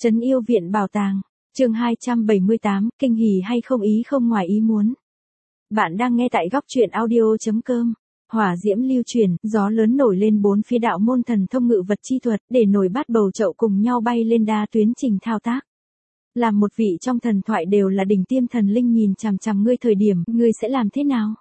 Trấn yêu viện bảo tàng. Chương 278, kinh hỉ hay không ý không ngoài ý muốn. Bạn đang nghe tại góc truyện audio.com. Hỏa diễm lưu truyền, gió lớn nổi lên bốn phía, đạo môn thần thông ngự vật chi thuật, để nổi bát bầu chậu cùng nhau bay lên đa tuyến trình thao tác. Làm một vị trong thần thoại đều là đỉnh tiêm thần linh nhìn chằm chằm ngươi thời điểm, ngươi sẽ làm thế nào?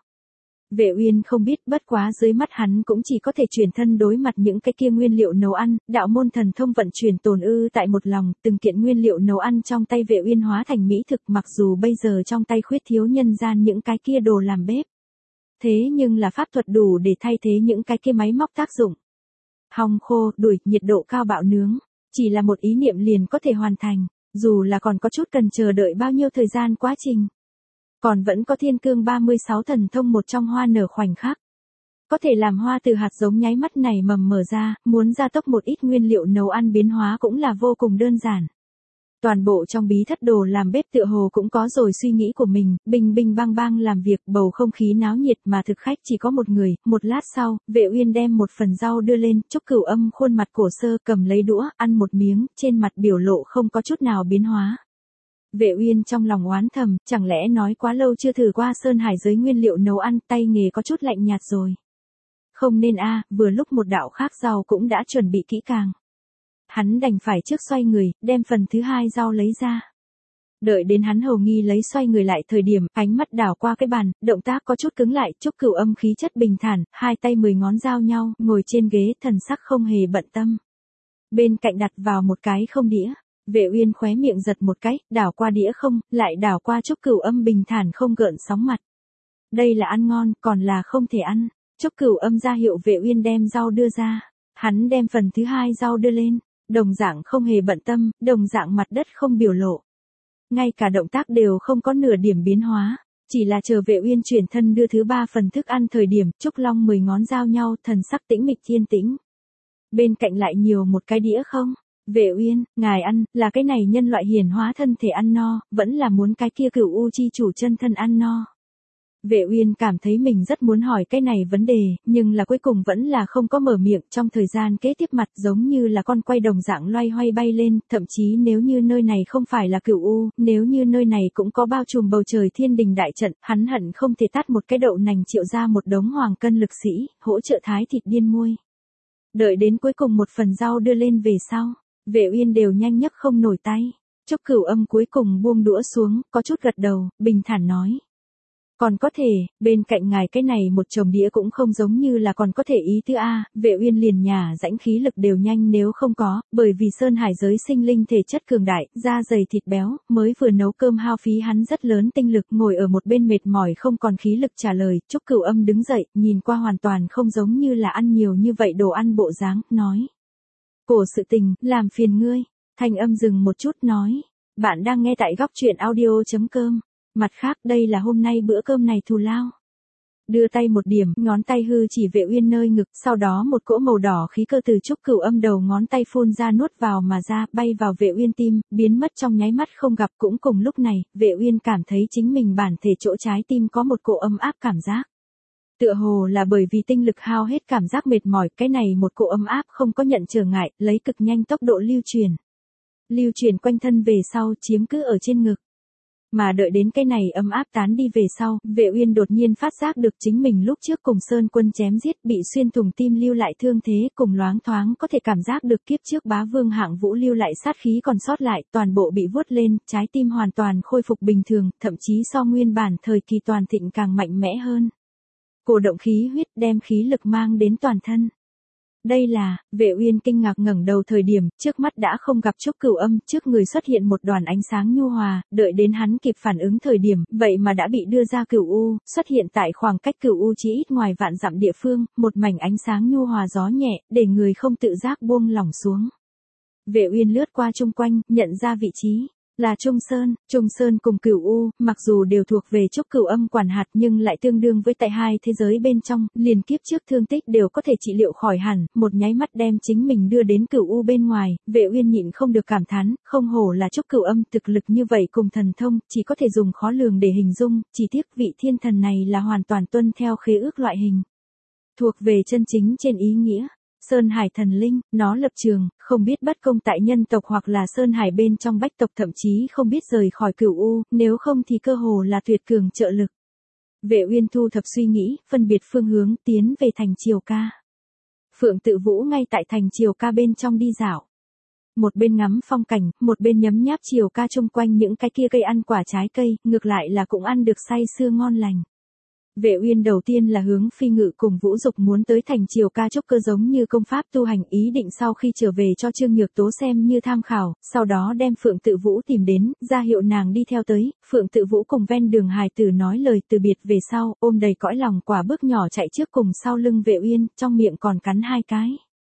Vệ Uyên không biết, bất quá dưới mắt hắn cũng chỉ có thể chuyển thân đối mặt những cái kia nguyên liệu nấu ăn, đạo môn thần thông vận chuyển tồn ư tại một lòng, từng kiện nguyên liệu nấu ăn trong tay Vệ Uyên hóa thành mỹ thực, mặc dù bây giờ trong tay khuyết thiếu nhân gian những cái kia đồ làm bếp. Thế nhưng là pháp thuật đủ để thay thế những cái kia máy móc tác dụng. Hong khô, đuổi, nhiệt độ cao bạo nướng, chỉ là một ý niệm liền có thể hoàn thành, dù là còn có chút cần chờ đợi bao nhiêu thời gian quá trình. Còn vẫn có thiên cương 36 thần thông một trong hoa nở khoảnh khắc. Có thể làm hoa từ hạt giống nháy mắt này mầm mở ra, muốn gia tốc một ít nguyên liệu nấu ăn biến hóa cũng là vô cùng đơn giản. Toàn bộ trong bí thất đồ làm bếp tựa hồ cũng có rồi suy nghĩ của mình, bing bing bang bang làm việc, bầu không khí náo nhiệt mà thực khách chỉ có một người. Một lát sau, Vệ Uyên đem một phần rau đưa lên, Trúc Cửu Âm khuôn mặt cổ sơ cầm lấy đũa, ăn một miếng, trên mặt biểu lộ không có chút nào biến hóa. Vệ Uyên trong lòng oán thầm, chẳng lẽ nói quá lâu chưa thử qua sơn hải giới nguyên liệu nấu ăn, tay nghề có chút lạnh nhạt rồi. Không nên a, vừa lúc một đạo khác rau cũng đã chuẩn bị kỹ càng. Hắn đành phải trước xoay người, đem phần thứ hai rau lấy ra. Đợi đến hắn hầu nghi lấy xoay người lại thời điểm, ánh mắt đảo qua cái bàn, động tác có chút cứng lại, Trúc Cửu Âm khí chất bình thản, hai tay 10 ngón giao nhau, ngồi trên ghế, thần sắc không hề bận tâm. Bên cạnh đặt vào một cái không đĩa. Vệ Uyên khóe miệng giật một cái, đảo qua đĩa không, lại đảo qua Trúc Cửu Âm bình thản không gợn sóng mặt. Đây là ăn ngon, còn là không thể ăn. Trúc Cửu Âm ra hiệu Vệ Uyên đem rau đưa ra. Hắn đem phần thứ hai rau đưa lên, đồng dạng không hề bận tâm, đồng dạng mặt đất không biểu lộ. Ngay cả động tác đều không có nửa điểm biến hóa, chỉ là chờ Vệ Uyên chuyển thân đưa thứ ba phần thức ăn thời điểm, Trúc Long 10 ngón giao nhau, thần sắc tĩnh mịch yên tĩnh. Bên cạnh lại nhiều một cái đĩa không? Vệ Uyên, ngài ăn, là cái này nhân loại hiển hóa thân thể ăn no, vẫn là muốn cái kia Cửu U chi chủ chân thân ăn no. Vệ Uyên cảm thấy mình rất muốn hỏi cái này vấn đề, nhưng là cuối cùng vẫn là không có mở miệng. Trong thời gian kế tiếp mặt giống như là con quay đồng dạng loay hoay bay lên, thậm chí nếu như nơi này không phải là Cửu U, nếu như nơi này cũng có bao trùm bầu trời thiên đình đại trận, hắn hận không thể tát một cái đậu nành triệu ra một đống hoàng cân lực sĩ, hỗ trợ thái thịt điên muôi. Đợi đến cuối cùng một phần rau đưa lên về sau, Vệ Uyên đều nhanh nhấc không nổi tay. Trúc Cửu Âm cuối cùng buông đũa xuống, có chút gật đầu, bình thản nói. Còn có thể, bên cạnh ngài cái này một chồng đĩa cũng không giống như là còn có thể ý tứ a. Vệ Uyên liền nhả rãnh khí lực đều nhanh nếu không có, bởi vì sơn hải giới sinh linh thể chất cường đại, da dày thịt béo, mới vừa nấu cơm hao phí hắn rất lớn tinh lực, ngồi ở một bên mệt mỏi không còn khí lực trả lời. Trúc Cửu Âm đứng dậy, nhìn qua hoàn toàn không giống như là ăn nhiều như vậy đồ ăn bộ dáng, nói. Cổ sự tình, làm phiền ngươi. Thanh âm dừng một chút nói. Bạn đang nghe tại góc truyện audio.com. Mặt khác đây là hôm nay bữa cơm này thù lao. Đưa tay một điểm, ngón tay hư chỉ Vệ Uyên nơi ngực, sau đó một cỗ màu đỏ khí cơ từ Trúc Cửu Âm đầu ngón tay phun ra nuốt vào mà ra, bay vào Vệ Uyên tim, biến mất trong nháy mắt không gặp. Cũng cùng lúc này, Vệ Uyên cảm thấy chính mình bản thể chỗ trái tim có một cỗ ấm áp cảm giác. Tựa hồ là bởi vì tinh lực hao hết cảm giác mệt mỏi, cái này một cỗ ấm áp không có nhận trở ngại, lấy cực nhanh tốc độ lưu truyền. Lưu truyền quanh thân về sau, chiếm cứ ở trên ngực. Mà đợi đến cái này ấm áp tán đi về sau, Vệ Uyên đột nhiên phát giác được chính mình lúc trước cùng Sơn Quân chém giết bị xuyên thủng tim lưu lại thương thế, cùng loáng thoáng có thể cảm giác được kiếp trước Bá Vương Hạng Vũ lưu lại sát khí còn sót lại, toàn bộ bị vuốt lên, trái tim hoàn toàn khôi phục bình thường, thậm chí so nguyên bản thời kỳ toàn thịnh càng mạnh mẽ hơn. Cổ động khí huyết đem khí lực mang đến toàn thân. Đây là, Vệ Uyên kinh ngạc ngẩng đầu thời điểm, trước mắt đã không gặp Trúc Cửu Âm, trước người xuất hiện một đoàn ánh sáng nhu hòa, đợi đến hắn kịp phản ứng thời điểm, vậy mà đã bị đưa ra Cửu U, xuất hiện tại khoảng cách Cửu U chỉ ít ngoài vạn dặm địa phương, một mảnh ánh sáng nhu hòa gió nhẹ, để người không tự giác buông lỏng xuống. Vệ Uyên lướt qua chung quanh, nhận ra vị trí. Là Trung Sơn cùng Cửu U, mặc dù đều thuộc về Trúc Cửu Âm quản hạt nhưng lại tương đương với tại hai thế giới bên trong, liền kiếp trước thương tích đều có thể trị liệu khỏi hẳn, một nháy mắt đem chính mình đưa đến Cửu U bên ngoài. Vệ Uyên nhịn không được cảm thán, không hổ là Trúc Cửu Âm, thực lực như vậy cùng thần thông, chỉ có thể dùng khó lường để hình dung, chỉ tiếc vị thiên thần này là hoàn toàn tuân theo khế ước loại hình. Thuộc về chân chính trên ý nghĩa. Sơn Hải thần linh, nó lập trường, không biết bất công tại nhân tộc hoặc là Sơn Hải bên trong bách tộc, thậm chí không biết rời khỏi Cửu U, nếu không thì cơ hồ là tuyệt cường trợ lực. Vệ Uyên thu thập suy nghĩ, phân biệt phương hướng, tiến về thành Triều Ca. Phượng Tự Vũ ngay tại thành Triều Ca bên trong đi dạo. Một bên ngắm phong cảnh, một bên nhấm nháp Triều Ca chung quanh những cái kia cây ăn quả trái cây, ngược lại là cũng ăn được say sưa ngon lành. Vệ Uyên đầu tiên là hướng Phi Ngự cùng Vũ Dục muốn tới thành Triều Ca trúc cơ giống như công pháp tu hành, ý định sau khi trở về cho Trương Nhược Tố xem như tham khảo, sau đó đem Phượng Tự Vũ tìm đến, ra hiệu nàng đi theo tới. Phượng Tự Vũ cùng ven đường hài tử nói lời từ biệt về sau, ôm đầy cõi lòng quả bước nhỏ chạy trước cùng sau lưng Vệ Uyên, trong miệng còn cắn 2 cái.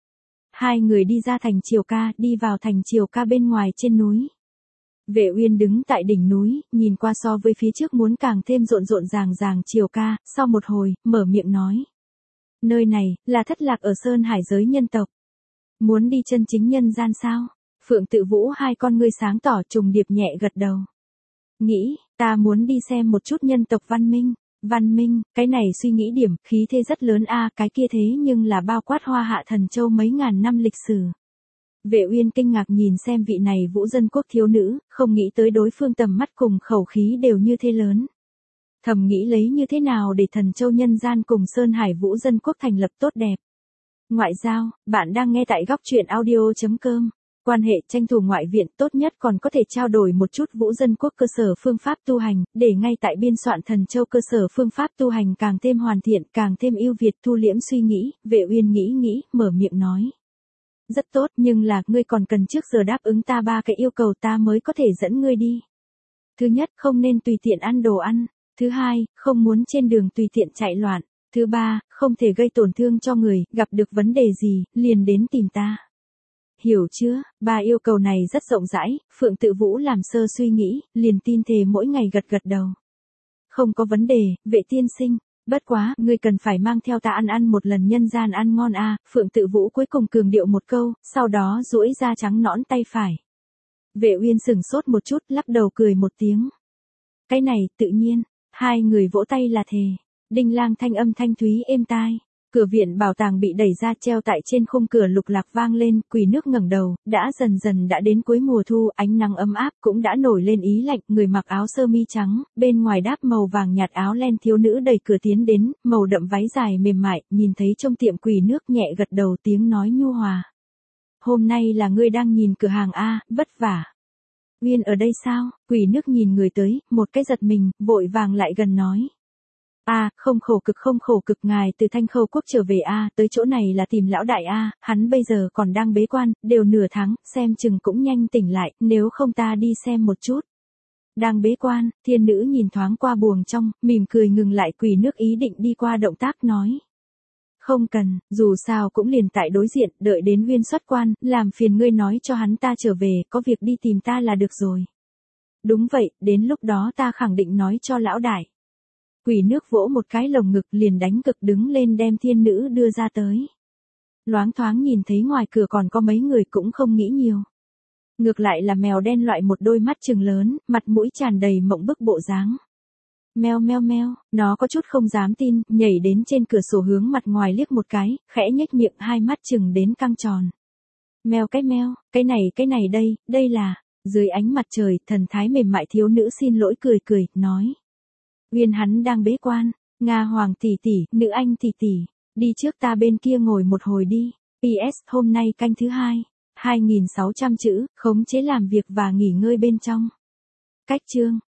Hai người đi ra thành Triều Ca, đi vào thành Triều Ca bên ngoài trên núi. Vệ Uyên đứng tại đỉnh núi, nhìn qua so với phía trước muốn càng thêm rộn rộn ràng Triều Ca, sau một hồi, mở miệng nói. Nơi này, là thất lạc ở Sơn Hải giới nhân tộc. Muốn đi chân chính nhân gian sao? Phượng Tự Vũ hai con ngươi sáng tỏ trùng điệp nhẹ gật đầu. Nghĩ, ta muốn đi xem một chút nhân tộc văn minh. Văn minh, cái này suy nghĩ điểm, khí thế rất lớn a, cái kia thế nhưng là bao quát Hoa Hạ Thần Châu mấy ngàn năm lịch sử. Vệ Uyên kinh ngạc nhìn xem vị này Vũ Dân Quốc thiếu nữ, không nghĩ tới đối phương tầm mắt cùng khẩu khí đều như thế lớn. Thầm nghĩ lấy như thế nào để Thần Châu nhân gian cùng Sơn Hải Vũ Dân Quốc thành lập tốt đẹp. Ngoại giao, bạn đang nghe tại góc truyện audio.com. Quan hệ tranh thủ ngoại viện tốt nhất còn có thể trao đổi một chút Vũ Dân Quốc cơ sở phương pháp tu hành, để ngay tại biên soạn Thần Châu cơ sở phương pháp tu hành càng thêm hoàn thiện, càng thêm ưu việt. Thu liễm suy nghĩ, Vệ Uyên nghĩ, mở miệng nói. Rất tốt, nhưng là, ngươi còn cần trước giờ đáp ứng ta 3 cái yêu cầu ta mới có thể dẫn ngươi đi. Thứ nhất, không nên tùy tiện ăn đồ ăn. Thứ hai, không muốn trên đường tùy tiện chạy loạn. Thứ ba, không thể gây tổn thương cho người, gặp được vấn đề gì, liền đến tìm ta. Hiểu chưa? 3 yêu cầu này rất rộng rãi, Phượng Tự Vũ làm sơ suy nghĩ, liền tin thề mỗi ngày gật đầu. Không có vấn đề, Vệ tiên sinh. Bất quá, ngươi cần phải mang theo ta ăn một lần nhân gian ăn ngon a. Phượng Tự Vũ cuối cùng cường điệu một câu, sau đó duỗi ra trắng nõn tay phải. Vệ Uyên sững sốt một chút, lắc đầu cười một tiếng. Cái này, tự nhiên. Hai người vỗ tay là thề. Đinh lang thanh âm thanh thúy êm tai. Cửa viện bảo tàng bị đẩy ra, treo tại trên khung cửa lục lạc vang lên, Quỷ Nước ngẩng đầu, đã dần đã đến cuối mùa thu, ánh nắng ấm áp cũng đã nổi lên ý lạnh, người mặc áo sơ mi trắng, bên ngoài đáp màu vàng nhạt áo len thiếu nữ đẩy cửa tiến đến, màu đậm váy dài mềm mại, nhìn thấy trong tiệm Quỷ Nước nhẹ gật đầu, tiếng nói nhu hòa. Hôm nay là ngươi đang nhìn cửa hàng a, vất vả. Uyên ở đây sao? Quỷ Nước nhìn người tới, một cái giật mình, vội vàng lại gần nói. Không khổ cực, ngài từ Thanh Khâu quốc trở về tới chỗ này là tìm lão đại hắn bây giờ còn đang bế quan, đều nửa tháng, xem chừng cũng nhanh tỉnh lại, nếu không ta đi xem một chút. Đang bế quan, thiên nữ nhìn thoáng qua buồng trong, mỉm cười ngừng lại. Quỷ Nước ý định đi qua động tác nói. Không cần, dù sao cũng liền tại đối diện, đợi đến Uyên xuất quan, làm phiền ngươi nói cho hắn ta trở về, có việc đi tìm ta là được rồi. Đúng vậy, đến lúc đó ta khẳng định nói cho lão đại. Quỷ Nước vỗ một cái lồng ngực liền đánh cực đứng lên đem thiên nữ đưa ra tới. Loáng thoáng nhìn thấy ngoài cửa còn có mấy người cũng không nghĩ nhiều. Ngược lại là mèo đen loại một đôi mắt trừng lớn, mặt mũi tràn đầy mộng bức bộ dáng. Meo, nó có chút không dám tin, nhảy đến trên cửa sổ hướng mặt ngoài liếc một cái, khẽ nhếch miệng, hai mắt trừng đến căng tròn. Meo, cái này đây là, dưới ánh mặt trời, thần thái mềm mại thiếu nữ xin lỗi cười, nói. Uyên hắn đang bế quan, Nga Hoàng tỷ tỷ, Nữ Anh tỷ tỷ, đi trước ta bên kia ngồi một hồi đi. PS, hôm nay canh thứ 2, 2600 chữ, khống chế làm việc và nghỉ ngơi bên trong. Cách chương.